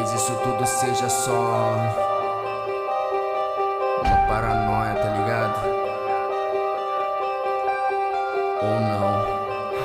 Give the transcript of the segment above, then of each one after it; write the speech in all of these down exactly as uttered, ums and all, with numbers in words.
talvez isso tudo seja só uma paranoia, tá ligado? Ou não.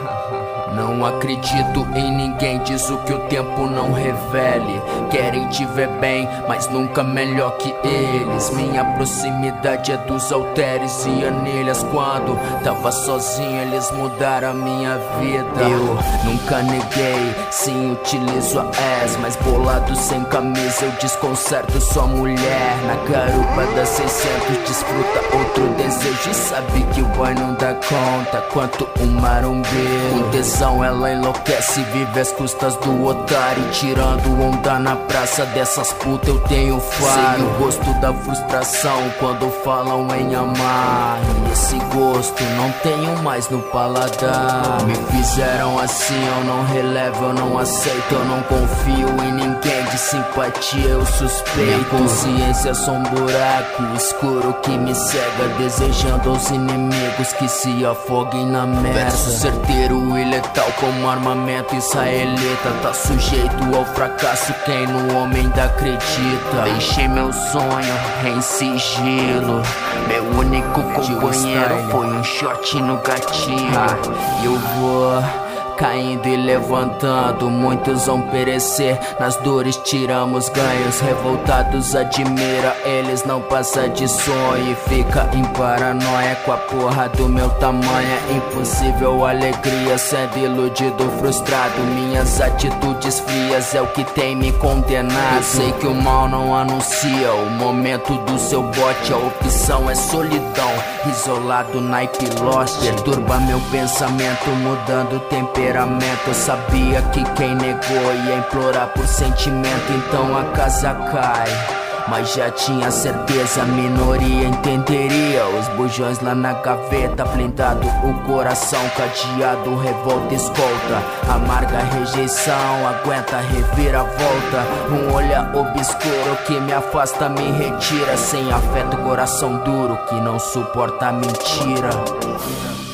Não acredito em ninguém, diz o que o tempo não revele. Querem te ver bem, mas nunca melhor que eles. Minha proximidade é dos halteres e anilhas. Quando tava sozinho eles mudaram a minha vida. Eu nunca neguei, sim utilizo a S, mas bolado sem camisa eu desconcerto sua mulher. Na garupa da seiscentos desfruta outro desejo e sabe que o boy não dá conta quanto um marombeiro. Com tesão ela enlouquece, vive às custas do otário, tirando onda na praça dessas putas eu tenho faro. Sei o gosto da frustração quando falam em amar, e esse gosto não tenho mais no paladar. Me fizeram assim, eu não relevo, eu não aceito, eu não confio em ninguém, de simpatia eu suspeito. Minha consciência é só um buraco escuro que me cega, desejando aos inimigos que se afoguem na merda. Verso certeiro e letal como armamento israelita, tá sujeito ao fracasso quem no homem ainda acredita. Deixei meu sonho em sigilo, meu único companheiro foi um shot no gatilho. E eu vou caindo e levantando, muitos vão perecer, nas dores tiramos ganhos, revoltados admira, eles não passam de sonho e fica em paranoia com a porra do meu tamanho. É impossível alegria sendo iludido, frustrado, minhas atitudes frias é o que tem me condenado. Eu sei que o mal não anuncia o momento do seu bote, a opção é solidão, isolado naipe lost, perturba meu pensamento mudando o temperamento. Eu sabia que quem negou ia implorar por sentimento, então a casa cai, mas já tinha certeza, a minoria entenderia. Os bujões lá na gaveta, blindado o coração, cadeado, revolta, escolta, amarga rejeição, aguenta reviravolta. Um olhar obscuro que me afasta, me retira, sem afeto, coração duro que não suporta a mentira.